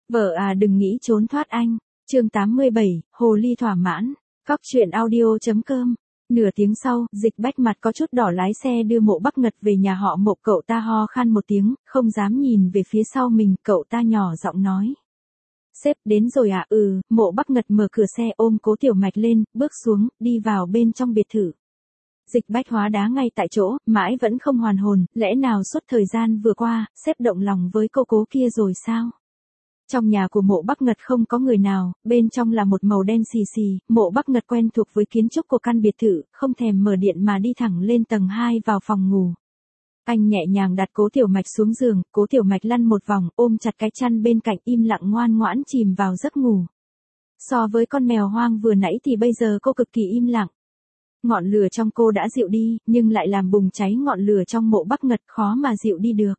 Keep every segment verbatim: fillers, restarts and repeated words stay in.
Vợ à đừng nghĩ trốn thoát anh. Chương tám mươi bảy, Hồ ly thỏa mãn. Cóc truyện audio.com. Nửa tiếng sau, Dịch Bách mặt có chút đỏ lái xe đưa Mộ Bắc Ngật về nhà họ Mộ. Cậu ta ho khan một tiếng, không dám nhìn về phía sau mình, cậu ta nhỏ giọng nói. Sếp đến rồi à? Ừ. Mộ Bắc Ngật mở cửa xe ôm Cố Tiểu Mạch lên, bước xuống, đi vào bên trong biệt thự. Dịch Bách hóa đá ngay tại chỗ, mãi vẫn không hoàn hồn, lẽ nào suốt thời gian vừa qua, sếp động lòng với cô Cố kia rồi sao? Trong nhà của Mộ Bắc Ngật không có người nào, bên trong là một màu đen xì xì, Mộ Bắc Ngật quen thuộc với kiến trúc của căn biệt thự, không thèm mở điện mà đi thẳng lên tầng hai vào phòng ngủ. Anh nhẹ nhàng đặt Cố Tiểu Mạch xuống giường, Cố Tiểu Mạch lăn một vòng, ôm chặt cái chăn bên cạnh im lặng ngoan ngoãn chìm vào giấc ngủ. So với con mèo hoang vừa nãy thì bây giờ cô cực kỳ im lặng. Ngọn lửa trong cô đã dịu đi, nhưng lại làm bùng cháy ngọn lửa trong Mộ Bắc Ngật, khó mà dịu đi được.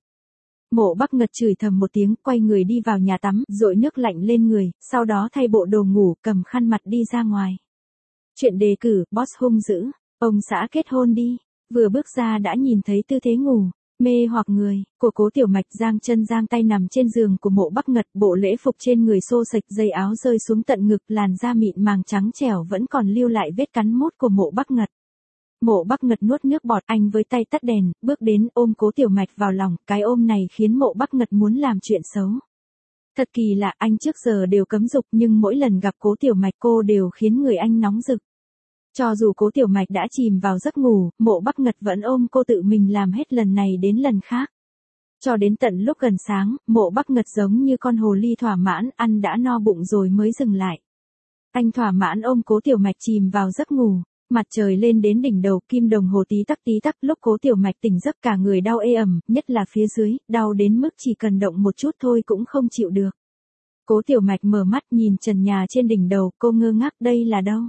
Mộ Bắc Ngật chửi thầm một tiếng, quay người đi vào nhà tắm, dội nước lạnh lên người, sau đó thay bộ đồ ngủ, cầm khăn mặt đi ra ngoài. Chuyện đề cử, boss hung dữ, ông xã kết hôn đi. Vừa bước ra đã nhìn thấy tư thế ngủ mê hoặc người của Cố Tiểu Mạch, giang chân giang tay nằm trên giường của Mộ Bắc Ngật, bộ lễ phục trên người xô xệch, dây áo rơi xuống tận ngực, làn da mịn màng trắng trẻo vẫn còn lưu lại vết cắn mút của Mộ Bắc Ngật. Mộ Bắc Ngật nuốt nước bọt, anh với tay tắt đèn, bước đến ôm Cố Tiểu Mạch vào lòng, cái ôm này khiến Mộ Bắc Ngật muốn làm chuyện xấu. Thật kỳ lạ, anh trước giờ đều cấm dục nhưng mỗi lần gặp Cố Tiểu Mạch cô đều khiến người anh nóng rực. Cho dù Cố Tiểu Mạch đã chìm vào giấc ngủ, Mộ Bắc Ngật vẫn ôm cô tự mình làm hết lần này đến lần khác. Cho đến tận lúc gần sáng, Mộ Bắc Ngật giống như con hồ ly thỏa mãn, ăn đã no bụng rồi mới dừng lại. Anh thỏa mãn ôm Cố Tiểu Mạch chìm vào giấc ngủ. Mặt trời lên đến đỉnh đầu, kim đồng hồ tí tắc tí tắc, lúc Cố Tiểu Mạch tỉnh giấc cả người đau ê ẩm, nhất là phía dưới, đau đến mức chỉ cần động một chút thôi cũng không chịu được. Cố Tiểu Mạch mở mắt nhìn trần nhà trên đỉnh đầu, cô ngơ ngác, đây là đâu?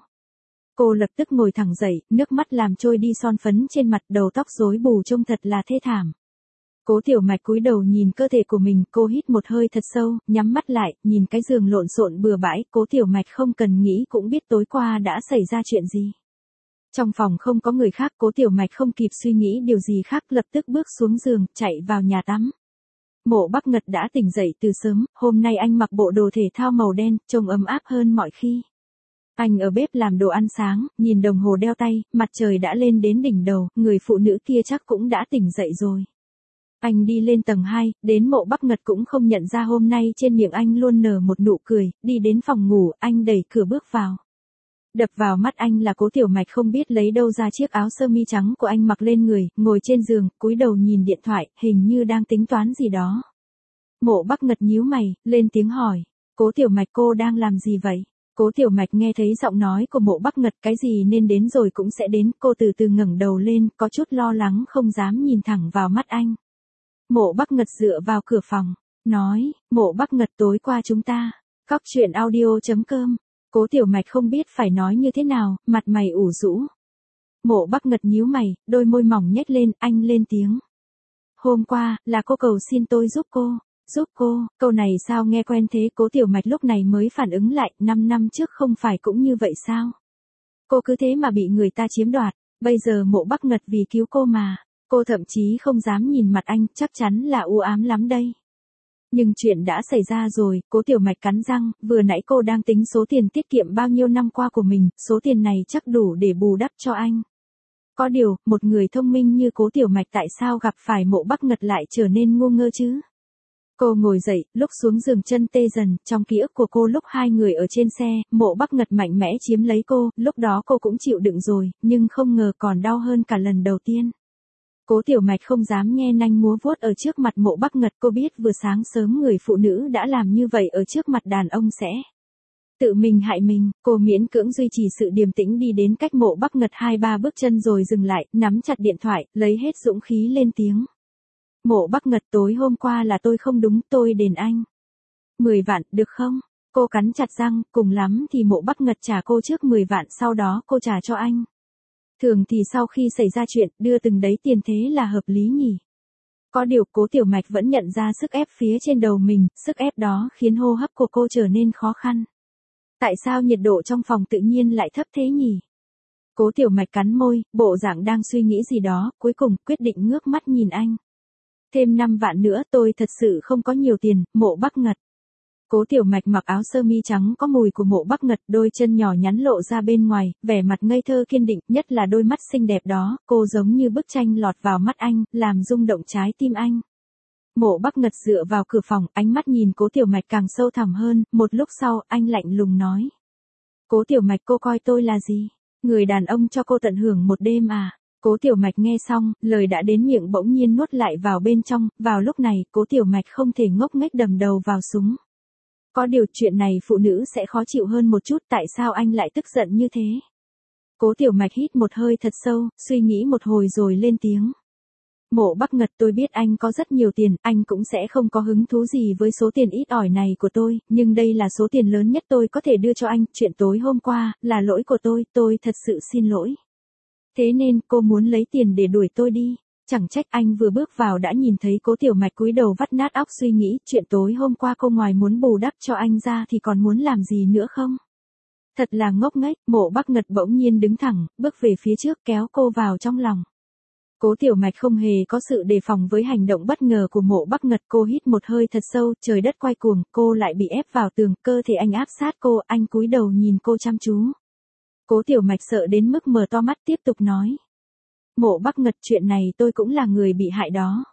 Cô lập tức ngồi thẳng dậy, nước mắt làm trôi đi son phấn trên mặt, đầu tóc rối bù trông thật là thê thảm. Cố Tiểu Mạch cúi đầu nhìn cơ thể của mình, cô hít một hơi thật sâu, nhắm mắt lại, nhìn cái giường lộn xộn bừa bãi, Cố Tiểu Mạch không cần nghĩ cũng biết tối qua đã xảy ra chuyện gì. Trong phòng không có người khác, Cố Tiểu Mạch không kịp suy nghĩ điều gì khác, lập tức bước xuống giường, chạy vào nhà tắm. Mộ Bắc Ngật đã tỉnh dậy từ sớm, hôm nay anh mặc bộ đồ thể thao màu đen, trông ấm áp hơn mọi khi. Anh ở bếp làm đồ ăn sáng, nhìn đồng hồ đeo tay, mặt trời đã lên đến đỉnh đầu, người phụ nữ kia chắc cũng đã tỉnh dậy rồi. Anh đi lên tầng hai, đến Mộ Bắc Ngật cũng không nhận ra hôm nay trên miệng anh luôn nở một nụ cười, đi đến phòng ngủ, anh đẩy cửa bước vào. Đập vào mắt anh là Cố Tiểu Mạch không biết lấy đâu ra chiếc áo sơ mi trắng của anh mặc lên người, ngồi trên giường, cúi đầu nhìn điện thoại, hình như đang tính toán gì đó. Mộ Bắc Ngật nhíu mày, lên tiếng hỏi, Cố Tiểu Mạch cô đang làm gì vậy? Cố Tiểu Mạch nghe thấy giọng nói của Mộ Bắc Ngật, cái gì nên đến rồi cũng sẽ đến, cô từ từ ngẩng đầu lên, có chút lo lắng không dám nhìn thẳng vào mắt anh. Mộ Bắc Ngật dựa vào cửa phòng, nói, Mộ Bắc Ngật tối qua chúng ta, cóc truyện audio.com. Cố Tiểu Mạch không biết phải nói như thế nào, mặt mày ủ rũ. Mộ Bắc Ngật nhíu mày, đôi môi mỏng nhếch lên, anh lên tiếng. Hôm qua, là cô cầu xin tôi giúp cô. Giúp cô, câu này sao nghe quen thế? Cố Tiểu Mạch lúc này mới phản ứng lại, năm năm trước không phải cũng như vậy sao? Cô cứ thế mà bị người ta chiếm đoạt, bây giờ Mộ Bắc Ngật vì cứu cô mà, cô thậm chí không dám nhìn mặt anh, chắc chắn là u ám lắm đây. Nhưng chuyện đã xảy ra rồi, Cố Tiểu Mạch cắn răng, vừa nãy cô đang tính số tiền tiết kiệm bao nhiêu năm qua của mình, số tiền này chắc đủ để bù đắp cho anh. Có điều, một người thông minh như Cố Tiểu Mạch tại sao gặp phải Mộ Bắc Ngật lại trở nên ngu ngơ chứ? Cô ngồi dậy, lúc xuống giường chân tê dần, trong ký ức của cô lúc hai người ở trên xe, Mộ Bắc Ngật mạnh mẽ chiếm lấy cô, lúc đó cô cũng chịu đựng rồi, nhưng không ngờ còn đau hơn cả lần đầu tiên. Cố Tiểu Mạch không dám nhe nanh múa vuốt ở trước mặt Mộ Bắc Ngật, cô biết vừa sáng sớm người phụ nữ đã làm như vậy ở trước mặt đàn ông sẽ tự mình hại mình, cô miễn cưỡng duy trì sự điềm tĩnh đi đến cách Mộ Bắc Ngật hai ba bước chân rồi dừng lại, nắm chặt điện thoại, lấy hết dũng khí lên tiếng. Mộ Bắc Ngật, tối hôm qua là tôi không đúng, tôi đền anh mười vạn, được không? Cô cắn chặt răng, cùng lắm thì Mộ Bắc Ngật trả cô trước mười vạn, sau đó cô trả cho anh. Thường thì sau khi xảy ra chuyện, đưa từng đấy tiền thế là hợp lý nhỉ? Có điều Cố Tiểu Mạch vẫn nhận ra sức ép phía trên đầu mình, sức ép đó khiến hô hấp của cô trở nên khó khăn. Tại sao nhiệt độ trong phòng tự nhiên lại thấp thế nhỉ? Cố Tiểu Mạch cắn môi, bộ dạng đang suy nghĩ gì đó, cuối cùng quyết định ngước mắt nhìn anh. Thêm năm vạn nữa, tôi thật sự không có nhiều tiền, Mộ Bắc Ngật. Cố Tiểu Mạch mặc áo sơ mi trắng có mùi của Mộ Bắc Ngật, đôi chân nhỏ nhắn lộ ra bên ngoài, vẻ mặt ngây thơ kiên định, nhất là đôi mắt xinh đẹp đó, cô giống như bức tranh lọt vào mắt anh, làm rung động trái tim anh. Mộ Bắc Ngật dựa vào cửa phòng, ánh mắt nhìn Cố Tiểu Mạch càng sâu thẳm hơn, một lúc sau, anh lạnh lùng nói. Cố Tiểu Mạch, cô coi tôi là gì? Người đàn ông cho cô tận hưởng một đêm à? Cố Tiểu Mạch nghe xong, lời đã đến miệng bỗng nhiên nuốt lại vào bên trong, vào lúc này, Cố Tiểu Mạch không thể ngốc nghếch đầm đầu vào súng. Có điều chuyện này phụ nữ sẽ khó chịu hơn một chút, tại sao anh lại tức giận như thế? Cố Tiểu Mạch hít một hơi thật sâu, suy nghĩ một hồi rồi lên tiếng. Mộ Bắc Ngật, tôi biết anh có rất nhiều tiền, anh cũng sẽ không có hứng thú gì với số tiền ít ỏi này của tôi, nhưng đây là số tiền lớn nhất tôi có thể đưa cho anh, chuyện tối hôm qua, là lỗi của tôi, tôi thật sự xin lỗi. Thế nên, cô muốn lấy tiền để đuổi tôi đi. Chẳng trách anh vừa bước vào đã nhìn thấy Cố Tiểu Mạch cúi đầu vắt nát óc suy nghĩ, chuyện tối hôm qua cô ngoài muốn bù đắp cho anh ra thì còn muốn làm gì nữa không? Thật là ngốc nghếch. Mộ Bắc Ngật bỗng nhiên đứng thẳng, bước về phía trước kéo cô vào trong lòng. Cố Tiểu Mạch không hề có sự đề phòng với hành động bất ngờ của Mộ Bắc Ngật, cô hít một hơi thật sâu, trời đất quay cuồng, cô lại bị ép vào tường, cơ thể anh áp sát cô, anh cúi đầu nhìn cô chăm chú. Cố Tiểu Mạch sợ đến mức mở to mắt tiếp tục nói. Mộ Bắc Ngật, chuyện này tôi cũng là người bị hại đó.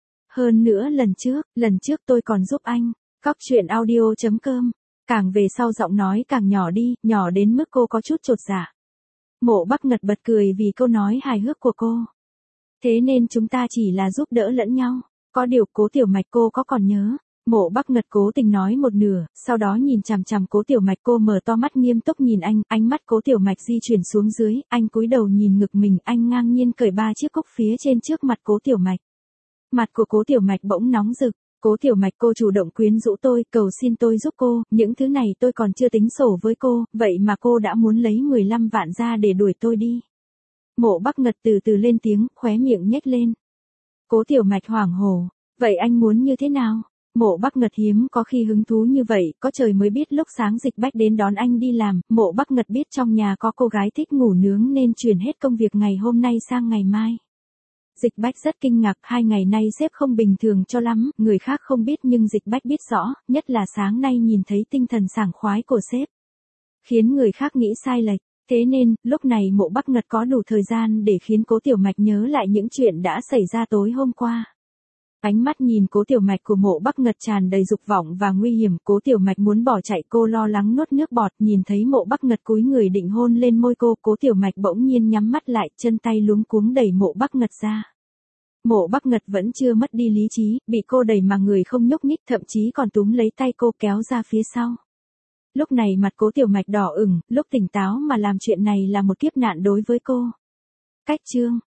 Hơn nữa lần trước, lần trước tôi còn giúp anh. Cóc truyện audio chấm com. Càng về sau giọng nói càng nhỏ đi, nhỏ đến mức cô có chút chột dạ. Mộ Bắc Ngật bật cười vì câu nói hài hước của cô. Thế nên chúng ta chỉ là giúp đỡ lẫn nhau. Có điều Cố Tiểu Mạch, cô có còn nhớ? Mộ Bắc Ngật cố tình nói một nửa, sau đó nhìn chằm chằm Cố Tiểu Mạch, cô mở to mắt nghiêm túc nhìn anh, ánh mắt Cố Tiểu Mạch di chuyển xuống dưới, anh cúi đầu nhìn ngực mình, anh ngang nhiên cởi ba chiếc cúc phía trên trước mặt Cố Tiểu Mạch. Mặt của Cố Tiểu Mạch bỗng nóng rực. Cố Tiểu Mạch, cô chủ động quyến rũ tôi, cầu xin tôi giúp cô, những thứ này tôi còn chưa tính sổ với cô, vậy mà cô đã muốn lấy mười lăm vạn ra để đuổi tôi đi. Mộ Bắc Ngật từ từ lên tiếng, khóe miệng nhếch lên. Cố Tiểu Mạch hoảng hồn, vậy anh muốn như thế nào? Mộ Bắc Ngật hiếm có khi hứng thú như vậy, có trời mới biết lúc sáng Dịch Bách đến đón anh đi làm, Mộ Bắc Ngật biết trong nhà có cô gái thích ngủ nướng nên chuyển hết công việc ngày hôm nay sang ngày mai. Dịch Bách rất kinh ngạc, hai ngày nay sếp không bình thường cho lắm, người khác không biết nhưng Dịch Bách biết rõ, nhất là sáng nay nhìn thấy tinh thần sảng khoái của sếp. Khiến người khác nghĩ sai lệch, thế nên, lúc này Mộ Bắc Ngật có đủ thời gian để khiến Cố Tiểu Mạch nhớ lại những chuyện đã xảy ra tối hôm qua. Ánh mắt nhìn Cố Tiểu Mạch của Mộ Bắc Ngật tràn đầy dục vọng và nguy hiểm, Cố Tiểu Mạch muốn bỏ chạy, cô lo lắng nuốt nước bọt, nhìn thấy Mộ Bắc Ngật cúi người định hôn lên môi cô, Cố Tiểu Mạch bỗng nhiên nhắm mắt lại, chân tay luống cuống đẩy Mộ Bắc Ngật ra. Mộ Bắc Ngật vẫn chưa mất đi lý trí, bị cô đẩy mà người không nhúc nhích, thậm chí còn túm lấy tay cô kéo ra phía sau. Lúc này mặt Cố Tiểu Mạch đỏ ửng, lúc tỉnh táo mà làm chuyện này là một kiếp nạn đối với cô. Cách chương